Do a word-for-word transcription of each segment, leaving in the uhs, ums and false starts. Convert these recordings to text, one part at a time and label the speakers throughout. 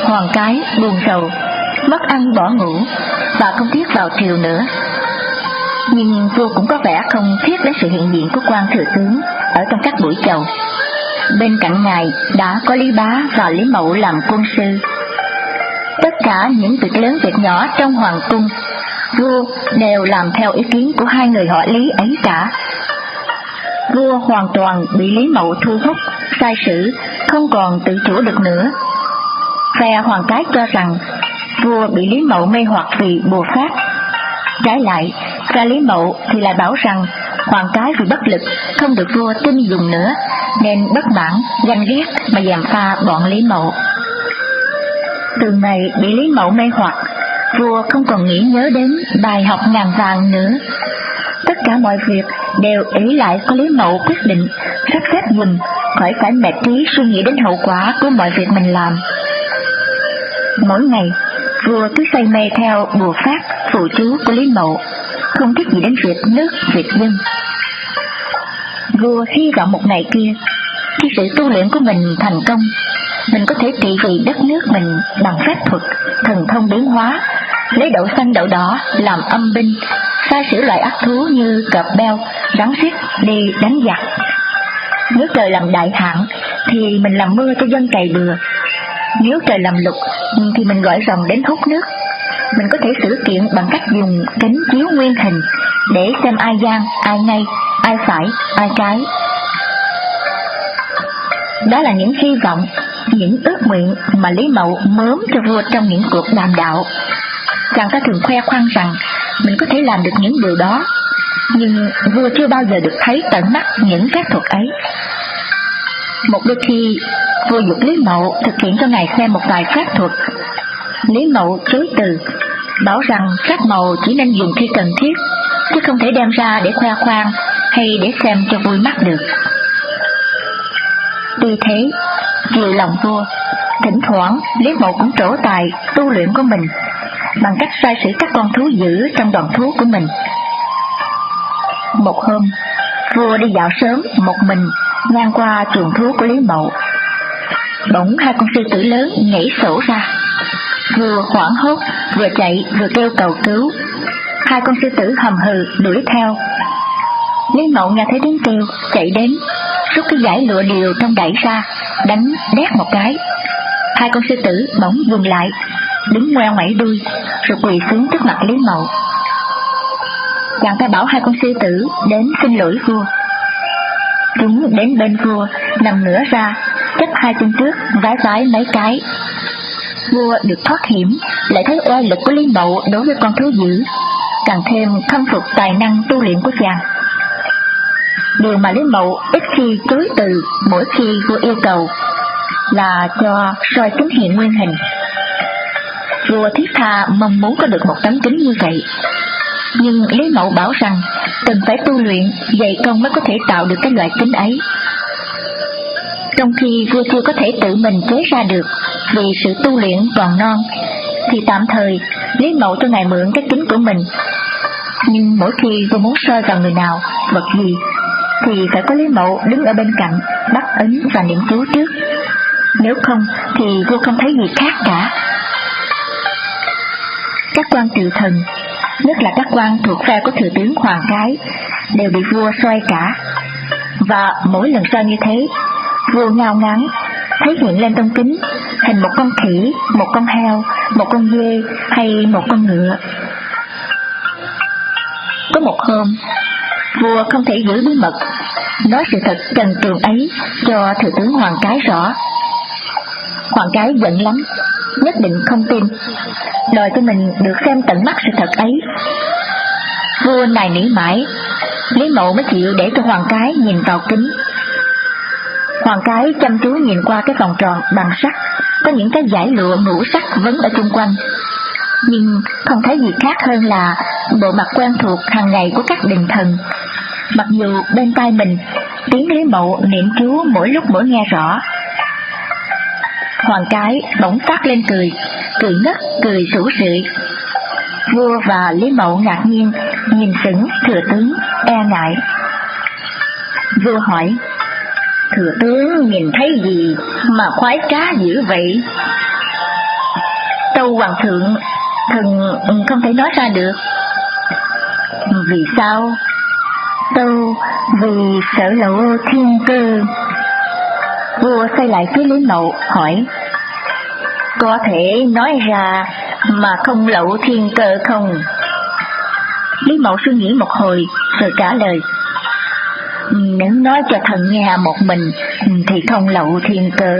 Speaker 1: Hoàng cái buồn rầu, mất ăn bỏ ngủ và không thiết vào triều nữa. Nhưng vua cũng có vẻ không thiết đến sự hiện diện của quan thừa tướng ở trong các buổi chầu. Bên cạnh ngài đã có Lý Bá và Lý Mậu làm quân sư. Tất cả những việc lớn việc nhỏ trong hoàng cung, vua đều làm theo ý kiến của hai người họ Lý ấy cả. Vua hoàn toàn bị Lý Mậu thu hút, sai sử, không còn tự chủ được nữa. Phe Hoàng cái cho rằng vua bị Lý Mậu mê hoặc vì bùa phép. Trái lại, phe Lý Mậu thì lại bảo rằng Hoàng cái vì bất lực, không được vua tin dùng nữa, nên bất mãn, ganh ghét mà gièm pha bọn Lý Mậu. Từ ngày bị Lý Mậu mê hoặc, vua không còn nghĩ nhớ đến bài học ngàn vàng nữa. Tất cả mọi việc đều ý lại có Lý Mậu quyết định, sắp xếp dùm, khỏi phải mệt trí suy nghĩ đến hậu quả của mọi việc mình làm. Mỗi ngày, vua cứ say mê theo bùa phép, phù chú của Lý Mậu, không thích gì đến việc nước, việc dân. Vua hy vọng một ngày kia, khi sự tu luyện của mình thành công, mình có thể trị vì đất nước mình bằng phép thuật, thần thông biến hóa, lấy đậu xanh đậu đỏ làm âm binh, sai sử loại ác thú như cọp beo, rắn xiết đi đánh giặc. Nếu trời làm đại hạn thì mình làm mưa cho dân cày bừa. Nếu trời làm lụt thì mình gọi rồng đến hút nước. Mình có thể xử kiện bằng cách dùng kính chiếu nguyên hình để xem ai gian, ai ngay, ai phải, ai trái. Đó là những hy vọng, những ước nguyện mà Lý Mậu mớm cho vua trong những cuộc đàm đạo. Chàng ta thường khoe khoang rằng mình có thể làm được những điều đó, nhưng vua chưa bao giờ được thấy tận mắt những phép thuật ấy. Một đôi khi, vua giục Lý Mậu thực hiện cho ngài xem một vài phép thuật. Lý Mậu chối từ, bảo rằng phép màu chỉ nên dùng khi cần thiết, chứ không thể đem ra để khoe khoang hay để xem cho vui mắt được. Tuy thế, vì lòng vua, thỉnh thoảng Lý Mậu cũng trổ tài tu luyện của mình bằng cách sai sử các con thú dữ trong đoàn thú của mình. Một hôm, vua đi dạo sớm một mình ngang qua chuồng thú của Lý Mậu. Bỗng hai con sư tử lớn nhảy sổ ra. Vua hoảng hốt, vừa chạy vừa kêu cầu cứu. Hai con sư tử hầm hừ đuổi theo. Lý Mậu nghe thấy tiếng kêu, chạy đến, rút cái dải lụa điều trong đẩy ra, đánh đét một cái. Hai con sư tử bỗng dừng lại, đứng ngoeo ngoẩy đuôi, rồi quỳ xuống trước mặt Lý Mậu. Chàng ta bảo hai con sư tử đến xin lỗi vua. Chúng đến bên vua, nằm ngửa ra, chắp hai chân trước, vái vái mấy cái. Vua được thoát hiểm, lại thấy oai lực của Lý Mậu đối với con thú dữ, càng thêm khâm phục tài năng tu luyện của chàng. Điều mà Lý Mậu ít khi chối từ mỗi khi vua yêu cầu là cho soi kính hiện nguyên hình. Vua thiết tha mong muốn có được một tấm kính như vậy, nhưng Lý Mậu bảo rằng cần phải tu luyện, dày công mới có thể tạo được cái loại kính ấy. Trong khi vua chưa có thể tự mình chế ra được vì sự tu luyện còn non, thì tạm thời Lý Mậu cho ngài mượn cái kính của mình. Nhưng mỗi khi vua muốn soi vào người nào, vật gì, thì phải có Lý Mậu đứng ở bên cạnh, bắt ấn và niệm chú trước. Nếu không thì vua không thấy gì khác cả. Các quan triều thần, nhất là các quan thuộc phe của thừa tướng Hoàng cái, đều bị vua soi cả. Và mỗi lần soi như thế, vua ngao ngán thấy hiện lên trong kính hình một con khỉ, một con heo, một con dê hay một con ngựa. Có một hôm, vua không thể giữ bí mật, nói sự thật trần truồng ấy cho thừa tướng Hoàng cái rõ. Hoàng cái giận lắm, nhất định không tin, đòi cho mình được xem tận mắt sự thật ấy. Vua nài nỉ mãi, Lý Mậu mới chịu để cho Hoàng cái nhìn vào kính. Hoàng cái chăm chú nhìn qua cái vòng tròn bằng sắt, có những cái dải lụa ngũ sắc vấn ở chung quanh, nhưng không thấy gì khác hơn là bộ mặt quen thuộc hàng ngày của các đình thần. Mặc dù bên tai mình tiếng Lý Mậu niệm chú mỗi lúc mỗi nghe rõ. Hoàng cái bỗng phát lên cười, cười ngất, cười rủ rượi. Vua và Lý Mậu ngạc nhiên nhìn sững thừa tướng, e ngại. Vua hỏi: thừa tướng nhìn thấy gì mà khoái trá dữ vậy? tâu hoàng thượng, thần không thể nói ra được. Vì sao? Tâu vì sợ lộ thiên cơ. Vua xoay lại phía Lý Mậu hỏi, có thể nói ra mà không lộ thiên cơ không? Lý Mậu suy nghĩ một hồi rồi trả lời, nếu nói cho thần nghe một mình thì không lộ thiên cơ.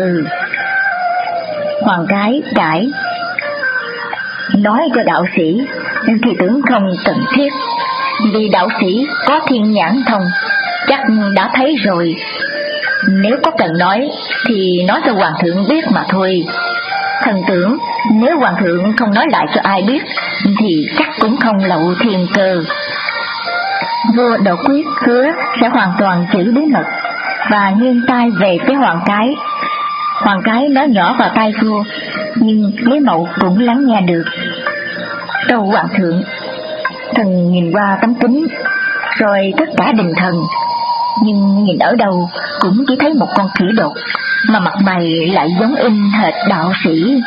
Speaker 1: Hoàng cái cãi, nói cho đạo sĩ thì tưởng không cần thiết, vì đạo sĩ có thiên nhãn thông, chắc đã thấy rồi. Nếu có cần nói thì nói cho hoàng thượng biết mà thôi. Thần tưởng nếu hoàng thượng không nói lại cho ai biết thì chắc cũng không lộ thiên cơ. Vua đột quyết hứa sẽ hoàn toàn giữ bí mật và nghiêng tai về phía hoàng cái. Hoàng cái nói nhỏ vào tai vua, nhưng Lý Mậu cũng lắng nghe được. Tâu hoàng thượng, thần nhìn qua tấm kính rồi tất cả đình thần, nhưng nhìn ở đâu cũng chỉ thấy một con khỉ đột, mà mặt mày lại giống in hệt đạo sĩ.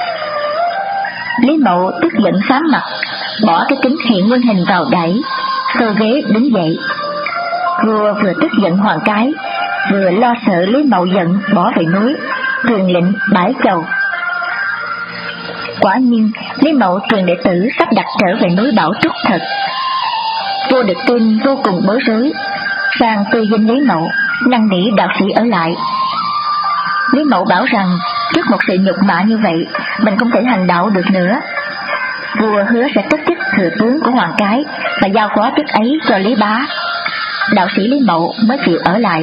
Speaker 1: Lý Mậu tức giận xám mặt, bỏ cái kính hiện nguyên hình vào đẩy, xô ghế đứng dậy. Vua vừa tức giận hoàng cái, vừa lo sợ Lý Mậu giận bỏ về núi, truyền lệnh bãi chầu. Quả nhiên Lý Mậu truyền đệ tử sắp đặt trở về núi Bảo Trúc thật. Vua được tin vô cùng bối rối, sang tư dinh Lý Mậu, năn nỉ đạo sĩ ở lại. Lý Mậu bảo rằng trước một sự nhục mạ như vậy, mình không thể hành đạo được nữa. Vua hứa sẽ tất chức thừa tướng của hoàng cái và giao phó chức ấy cho Lý Bá. Đạo sĩ Lý Mậu mới chịu ở lại.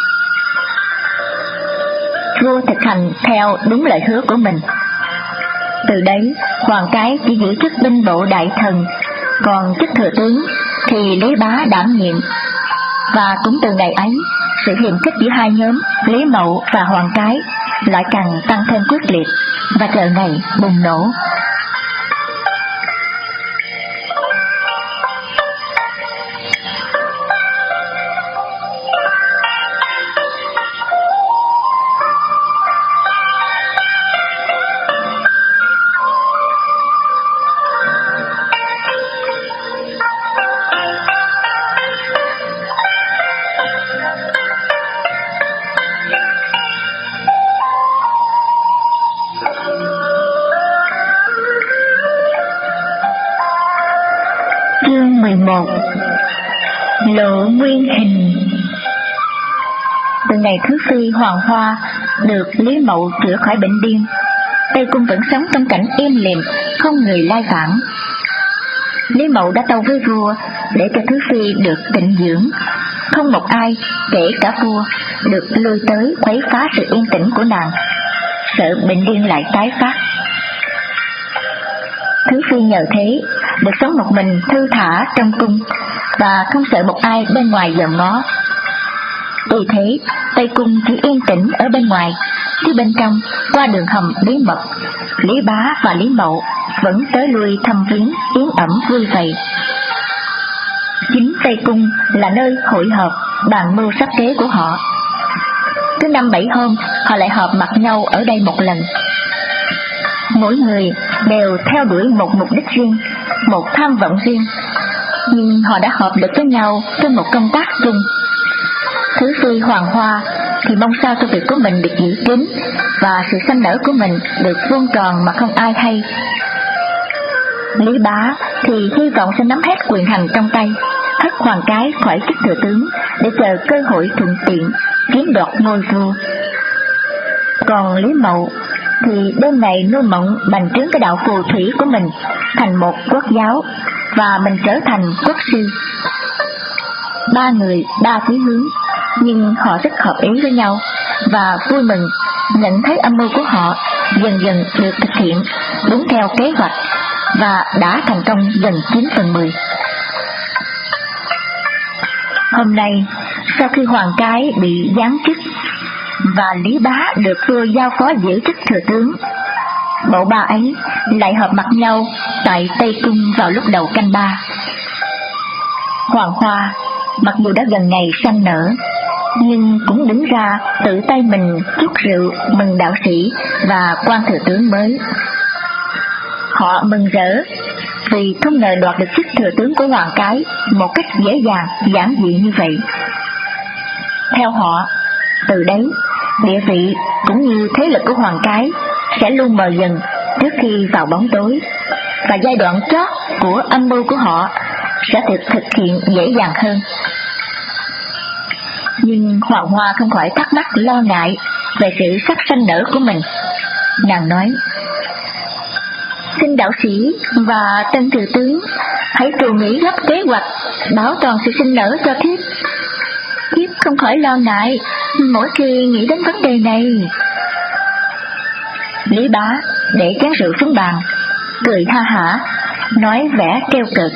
Speaker 1: Vua thực hành theo đúng lời hứa của mình. Từ đấy, hoàng cái chỉ giữ chức binh bộ đại thần, còn chức thừa tướng thì Lý Bá đảm nhiệm. Và cũng từ ngày ấy, sự hiềm khích giữa hai nhóm Lý Mậu và hoàng cái lại càng tăng thêm quyết liệt, và trời ngày bùng nổ. Chương mười một. Lộ nguyên hình. Từ ngày Thứ Phi Hoàng Hoa được Lý Mậu chữa khỏi bệnh điên, Tây Cung vẫn sống trong cảnh im lìm, không người lai vãng. Lý Mậu đã tâu với vua để cho Thứ Phi được tịnh dưỡng, không một ai, kể cả vua, được lui tới quấy phá sự yên tĩnh của nàng, sợ bệnh điên lại tái phát. Thứ Phi nhờ thế được sống một mình thư thả trong cung và không sợ một ai bên ngoài dòm ngó. Vì thế Tây Cung chỉ yên tĩnh ở bên ngoài, chứ bên trong qua đường hầm bí mật, Lý Bá và Lý Mậu vẫn tới lui thăm viếng, yến ẩm vui vầy. Chính Tây Cung là nơi hội họp bàn mưu sắp kế của họ. Cứ năm bảy hôm họ lại họp mặt nhau ở đây một lần. Mỗi người đều theo đuổi một mục đích riêng, một tham vọng riêng, nhưng họ đã họp được với nhau trên một công tác chung. Thứ Phi Hoàng Hoa thì mong sao cho việc của mình được giữ kín và sự sanh nở của mình được vuông tròn mà không ai hay. Lý Bá thì hy vọng sẽ nắm hết quyền hành trong tay, hất hoàng cái khỏi chức thừa tướng để chờ cơ hội thuận tiện chiếm đoạt ngôi vua. Còn Lý Mậu thì đêm này nuôi mộng bành trướng cái đạo phù thủy của mình thành một quốc giáo, và mình trở thành quốc sư. Ba người ba chí hướng, nhưng họ rất hợp ý với nhau và vui mừng nhận thấy âm mưu của họ dần dần được thực hiện đúng theo kế hoạch và đã thành công gần chín phần mười. Hôm nay, sau khi hoàng cái bị giáng chức và Lý Bá được vua giao phó giữ chức thừa tướng, bộ ba ấy lại họp mặt nhau tại Tây Cung vào lúc đầu canh ba. Hoàng Hoa mặc dù đã gần ngày sanh nở, nhưng cũng đứng ra tự tay mình trút rượu mừng đạo sĩ và quan thừa tướng mới. Họ mừng rỡ vì không ngờ đoạt được chức thừa tướng của Hoàng Cái một cách dễ dàng, giản dị như vậy. Theo họ, từ đấy, địa vị cũng như thế lực của Hoàng Cái sẽ luôn mờ dần trước khi vào bóng tối, và giai đoạn chót của âm mưu của họ sẽ được thực hiện dễ dàng hơn. Nhưng Hoàng Hoa không khỏi thắc mắc lo ngại về sự sắp sanh nở của mình. Nàng nói: "Xin đạo sĩ và tân thừa tướng hãy trù nghĩ gấp kế hoạch bảo toàn sự sinh nở cho thiếp. Thiếp không khỏi lo ngại mỗi khi nghĩ đến vấn đề này." Lý Bá để chén rượu xuống bàn, cười ha hả, nói vẻ kêu cợt: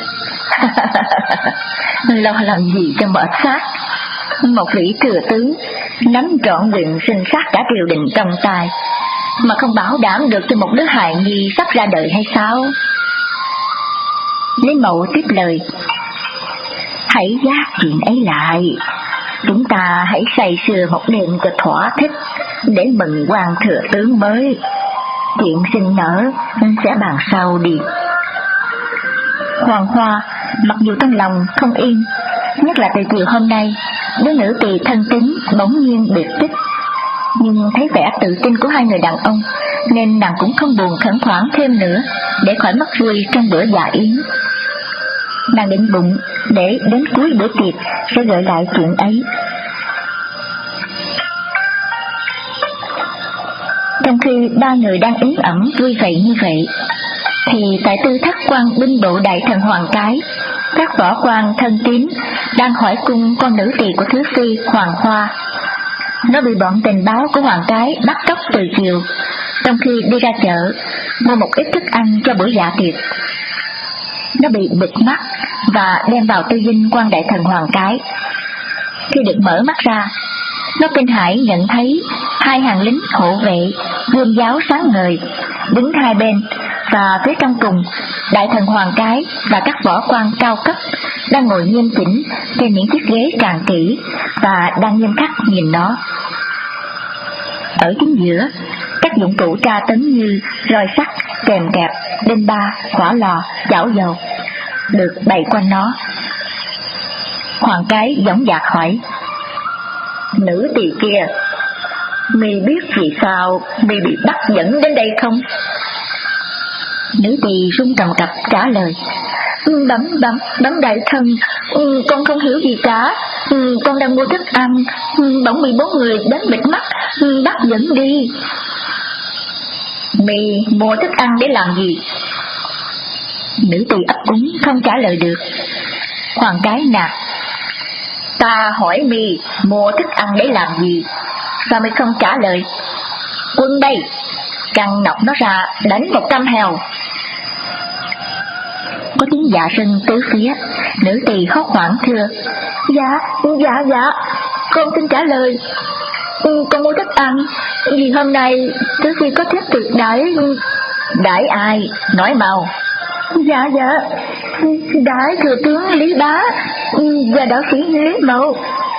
Speaker 1: "Lo làm gì cho mệt xác? Một vị thừa tướng nắm trọn quyền sinh sát cả triều đình trong tay, mà không bảo đảm được cho một đứa hài nhi sắp ra đời hay sao?" Lý Mậu tiếp lời: "Hãy gác chuyện ấy lại, chúng ta hãy say sưa một đêm cho thỏa thích để mừng quan thừa tướng mới. Chuyện sinh nở sẽ bàn sau đi." Hoàng Hoa mặc dù trong lòng không yên, nhất là từ chiều hôm nay đứa nữ tỳ thân tín bỗng nhiên biệt tích, nhưng thấy vẻ tự tin của hai người đàn ông nên nàng cũng không buồn khẩn khoản thêm nữa để khỏi mất vui trong bữa dạ yến. Nàng định bụng để đến cuối bữa tiệc sẽ gợi lại chuyện ấy. Trong khi ba người đang yến ẩm vui vẻ như vậy, thì tại tư thất quan binh bộ đại thần Hoàng Cái, các võ quan thân tín đang hỏi cung con nữ tỳ của thứ phi Hoàng Hoa. Nó bị bọn tình báo của Hoàng Cái bắt cóc từ chiều, trong khi đi ra chợ mua một ít thức ăn cho bữa dạ tiệc. Nó bị bịt mắt và đem vào tư dinh quan đại thần Hoàng Cái. Khi được mở mắt ra, nó kinh hãi nhận thấy hai hàng lính hộ vệ gươm giáo sáng ngời đứng hai bên, và phía trong cùng đại thần Hoàng Cái và các võ quan cao cấp đang ngồi nghiêm chỉnh trên những chiếc ghế tràn kỹ và đang nghiêm khắc nhìn nó. Ở chính giữa, các dụng cụ tra tấn như roi sắt, kềm kẹp, đinh ba, hỏa lò, chảo dầu được bày quanh nó. Hoàng Cái dõng dạc hỏi: "Nữ tỳ kia, mi biết vì sao mi bị bắt dẫn đến đây không?" Nữ tỳ run cầm cập trả lời: Bẩm bẩm bẩm đại thần, ừ, con không hiểu gì cả. Ừ, con đang mua thức ăn, ừ, bỗng bị bốn người đến bịt mắt, ừ, bắt dẫn đi." "Mi mua thức ăn để làm gì?" Nữ tỳ ấp úng không trả lời được. Hoàng Cái nạt: "Ta hỏi mi mua thức ăn để làm gì, sao mi không trả lời? Quân đây, căng nọc nó ra đánh một trăm heo." Có tiếng dạ sưng tứ phía. Nữ tỳ hốt hoảng thưa: Dạ, dạ, dạ, con xin trả lời. Ừ, con mua thức ăn vì hôm nay tứ phi có thiết tiệc đãi. Đãi ai? Nói mau." Dạ, dạ, đãi thừa tướng Lý Bá và đạo sĩ Lý Mậu."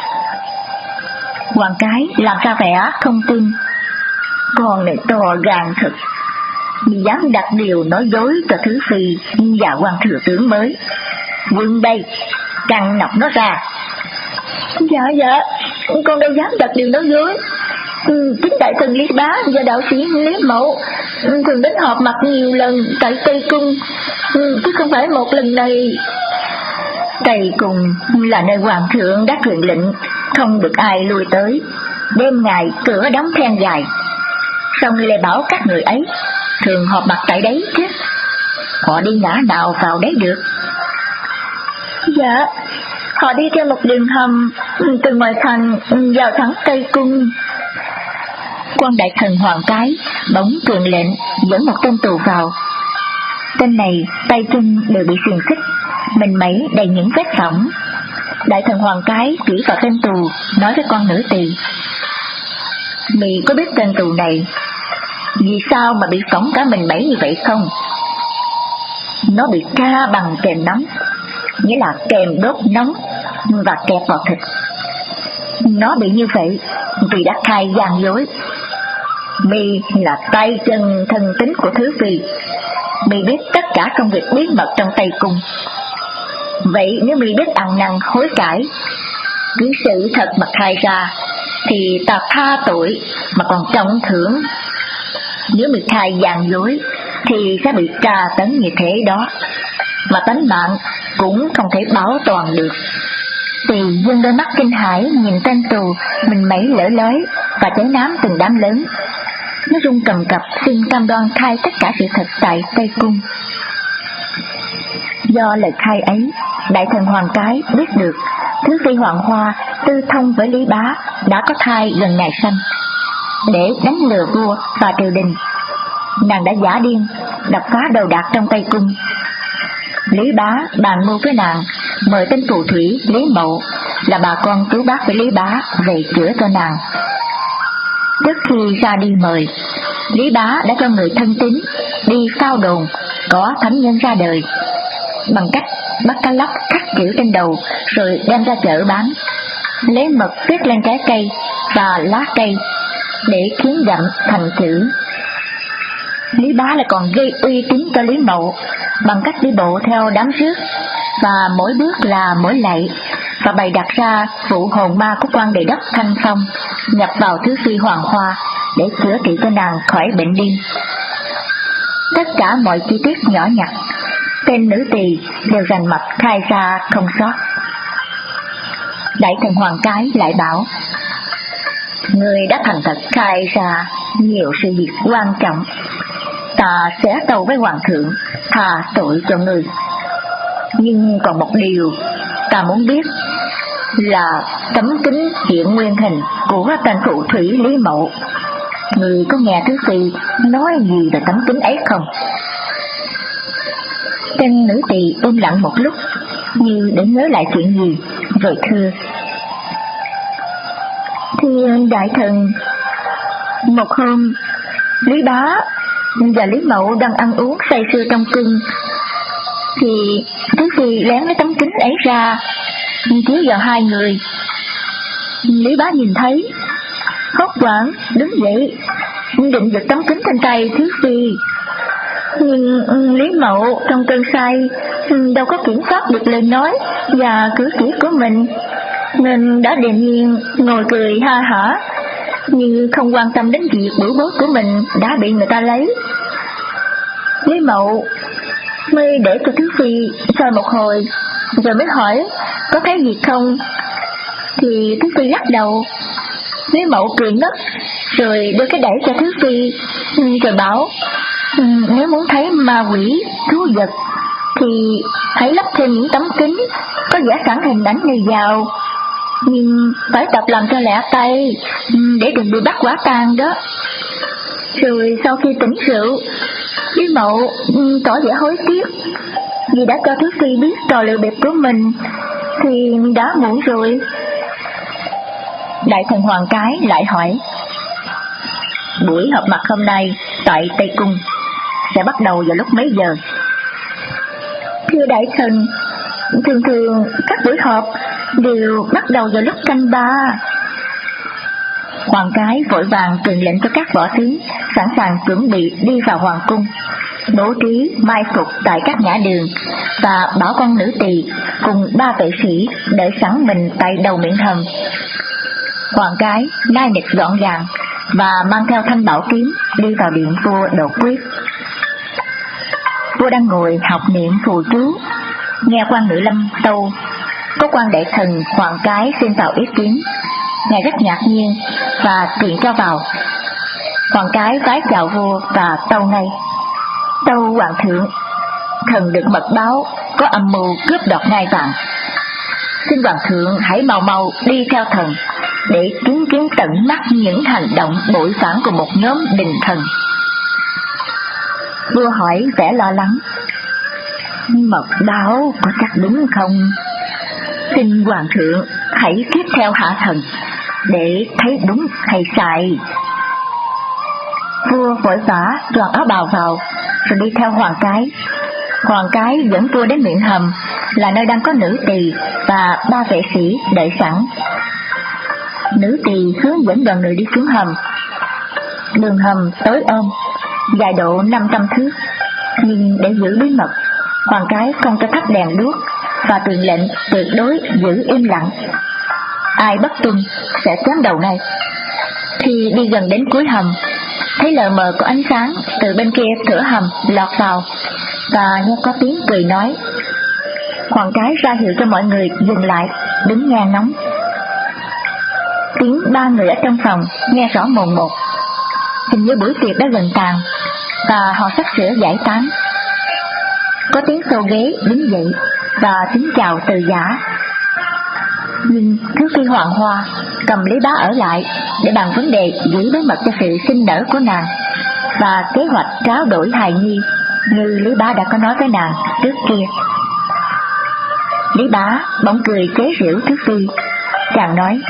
Speaker 1: Hoàng Cái làm ra vẻ không tin. "Con này to gan thật, dám đặt điều nói dối cho thứ phi và quan thừa tướng mới. Quân đây, căng nọc nó ra." Dạ, dạ, con đâu dám đặt điều nói dối. Ừ, chính đại thần Lý Bá và đạo sĩ Lý Mậu thường đến họp mặt nhiều lần tại Tây Cung, ừ, chứ không phải một lần này. Tây Cung là nơi hoàng thượng đã truyền lệnh không được ai lui tới, đêm ngày cửa đóng then dài. Xong lại bảo các người ấy thường họp mặt tại đấy chứ, họ đi ngã nào vào đấy được? Dạ, họ đi theo một đường hầm từ ngoài thành vào thẳng Tây Cung. Quan đại thần Hoàng Cái bỗng truyền lệnh dẫn một tên tù vào. Tên này tay chân đều bị xiềng xích, mình mẩy đầy những vết phỏng. Đại thần Hoàng Cái chỉ vào tên tù, nói với con nữ tỳ: "Mì có biết tên tù này vì sao mà bị phỏng cả mình mẩy như vậy không? Nó bị tra bằng kềm nóng, nghĩa là kềm đốt nóng và kẹp vào thịt. Nó bị như vậy vì đã khai gian dối. Mi là tay chân thân tín của thứ phi, mi biết tất cả công việc bí mật trong Tây Cung. Vậy nếu mi biết ăn năn hối cải, cứ sự thật mà khai ra, thì ta tha tội mà còn trọng thưởng. Nếu mi khai gian dối, thì sẽ bị tra tấn như thế đó, mà tánh mạng cũng không thể bảo toàn được. Tỳ dương đôi mắt kinh hãi nhìn tên tù mình mẩy lỡ lới và chảy nám từng đám lớn. Nó run cầm cập xin cam đoan khai tất cả sự thật tại Tây Cung. Do lời khai ấy, đại thần Hoàng Cái biết được Thứ Phi Hoàng Hoa tư thông với Lý Bá đã có thai gần ngày sanh. Để đánh lừa vua và triều đình, nàng đã giả điên đập phá đồ đạc trong Tây Cung. Lý Bá bàn mưu với nàng mời tên phù thủy Lý Mậu là bà con cứu bác với Lý Bá về chữa cho nàng. Trước khi ra đi mời, Lý Bá đã cho người thân tín đi phao đồn có thánh nhân ra đời, bằng cách bắt cá lóc khắc chữ trên đầu rồi đem ra chợ bán, lấy mực viết lên trái cây và lá cây để khiến dặm thành chữ. Lý Bá lại còn gây uy tín cho Lý Mậu bằng cách đi bộ theo đám rước, và mỗi bước là mỗi lạy, và bày đặt ra vụ hồn ma của quan Đề Đốc Thanh Phong nhập vào Thứ Phi Hoàng Hoa để chữa trị cho nàng khỏi bệnh điên. Tất cả mọi chi tiết nhỏ nhặt, tên nữ tỳ đều rành mạch khai ra không sót. Đại thần Hoàng Cái lại bảo: người đã thành thật khai ra nhiều sự việc quan trọng, ta sẽ tâu với hoàng thượng tha tội cho người. Nhưng còn một điều ta muốn biết là tấm kính hiện nguyên hình của tên phù thủy Lý Mậu. Người có nghe Thứ Phi nói gì về tấm kính ấy không? Tên nữ tỳ im lặng một lúc như để nhớ lại chuyện gì, rồi thưa: thưa đại thần, một hôm Lý Bá và Lý Mậu đang ăn uống say sưa trong cung, thì Thứ Phi lén lấy tấm kính ấy ra chiếu vào hai người. Lý Bá nhìn thấy, hốt hoảng đứng dậy định giật tấm kính trên tay Thứ Phi, nhưng Lý Mậu trong cơn say đâu có kiểm soát được lời nói và cử chỉ của mình, nên đã điềm nhiên ngồi cười ha hả, như không quan tâm đến việc bửu bối của mình đã bị người ta lấy. Lý Mậu mới để cho Thứ Phi soi một hồi, rồi mới hỏi có thấy gì không, thì Thứ Phi lắc đầu. Lý Mậu cười ngất, rồi đưa cái đẩy cho Thứ Phi, rồi bảo: nếu muốn thấy ma quỷ thú vật thì hãy lắp thêm những tấm kính có vẽ sẵn hình ảnh này vào, nhưng phải tập làm cho lẹ tay để đừng bị bắt quả tang đó. Rồi sau khi tỉnh rượu, Lý Mậu tỏ vẻ hối tiếc vì đã cho Thứ Phi biết trò lừa bịp của mình, thì đã muộn rồi. Đại thần Hoàng Cái lại hỏi: buổi họp mặt hôm nay tại Tây Cung sẽ bắt đầu vào lúc mấy giờ? Thưa đại thần, thường thường các buổi họp đều bắt đầu vào lúc canh ba. Hoàng Cái vội vàng truyền lệnh cho các võ tướng sẵn sàng chuẩn bị đi vào hoàng cung, bố trí mai phục tại các ngã đường, và bảo con nữ tỳ cùng ba vệ sĩ đợi sẵn mình tại đầu miệng hầm. Hoàng Cái nai nịch gọn gàng và mang theo thanh bảo kiếm đi vào điện vua đột quyết. Vua đang ngồi học niệm phù chú, nghe quan nữ lâm tâu có quan đệ thần Hoàng Cái xin vào ý kiến. Ngài rất ngạc nhiên và truyền cho vào. Hoàng Cái vái chào vua và tâu ngay: tâu hoàng thượng, thần được mật báo có âm mưu cướp đoạt ngai vàng. Xin hoàng thượng hãy mau mau đi theo thần để chứng kiến tận mắt những hành động bội phản của một nhóm đình thần. Vua hỏi vẻ lo lắng: mật báo có chắc đúng không? Xin hoàng thượng hãy tiếp theo hạ thần để thấy đúng hay sai. Vua vội vã choàng áo bào vào rồi đi theo Hoàng Cái. Hoàng Cái dẫn vua đến miệng hầm, là nơi đang có nữ tỳ và ba vệ sĩ đợi sẵn. Nữ tỳ hướng dẫn đoàn người đi xuống hầm. Đường hầm tối om, dài độ năm trăm thước, Nhưng để giữ bí mật, hoàng cái không cho thắp đèn đuốc và truyền lệnh tuyệt đối giữ im lặng. Ai bất tuân sẽ chém đầu ngay. Khi đi gần đến cuối hầm, thấy lờ mờ có ánh sáng từ bên kia cửa hầm lọt vào, và nghe có tiếng cười nói. Hoàng cái ra hiệu cho mọi người dừng lại, đứng nghe ngóng. Tiếng ba người ở trong phòng nghe rõ mồn một. Hình như buổi tiệc đã gần tàn, và họ sắp sửa giải tán. Có tiếng xô ghế đứng dậy và tiếng chào từ giả. Nhưng trước khi Hoàng Hoa cầm Lý Bá ở lại để bàn vấn đề giữ bí mật cho sự sinh nở của nàng và kế hoạch tráo đổi hài nhi như Lý Bá đã có nói với nàng trước kia. Lý Bá bỗng cười chế giễu trước Phi. Chàng nói: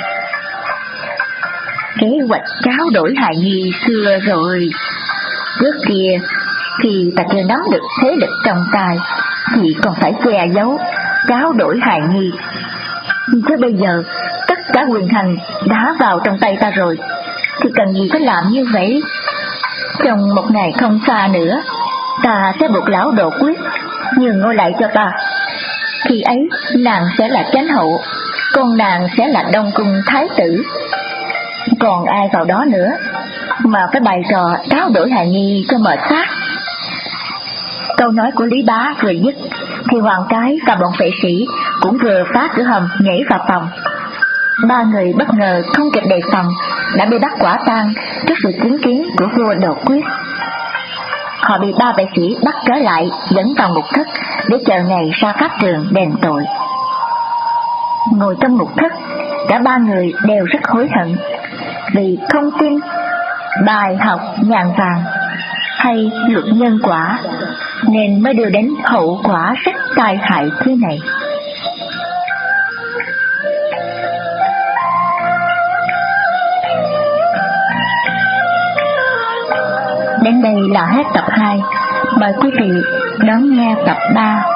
Speaker 1: kế hoạch tráo đổi hài nhi xưa rồi. Trước kia khi ta chưa nắm được thế lực trong tay thì còn phải che giấu tráo đổi hài nhi. Chứ bây giờ tất cả quyền hành đã vào trong tay ta rồi, thì cần gì phải làm như vậy? Trong một ngày không xa nữa, ta sẽ buộc lão Đột Quyết nhường ngôi lại cho ta. Khi ấy nàng sẽ là chánh hậu, còn nàng sẽ là Đông Cung thái tử. Còn ai vào đó nữa mà phải bày trò tráo đổi hài nhi cho mệt xác. Câu nói của Lý Bá vừa dứt thì Hoàng cái và bọn vệ sĩ cũng vừa phá cửa hầm nhảy vào phòng. Ba người bất ngờ không kịp đề phòng đã bị bắt quả tang trước sự chứng kiến của vua Đột Quyết. Họ bị ba vệ sĩ bắt trở lại dẫn vào ngục thất để chờ ngày ra pháp trường đền tội. Ngồi trong ngục thất, cả ba người đều rất hối hận vì không tin bài học ngàn vàng hay luật nhân quả, nên mới đưa đến hậu quả rất tai hại thế này. Đến đây là hết tập hai. Mời quý vị đón nghe tập ba.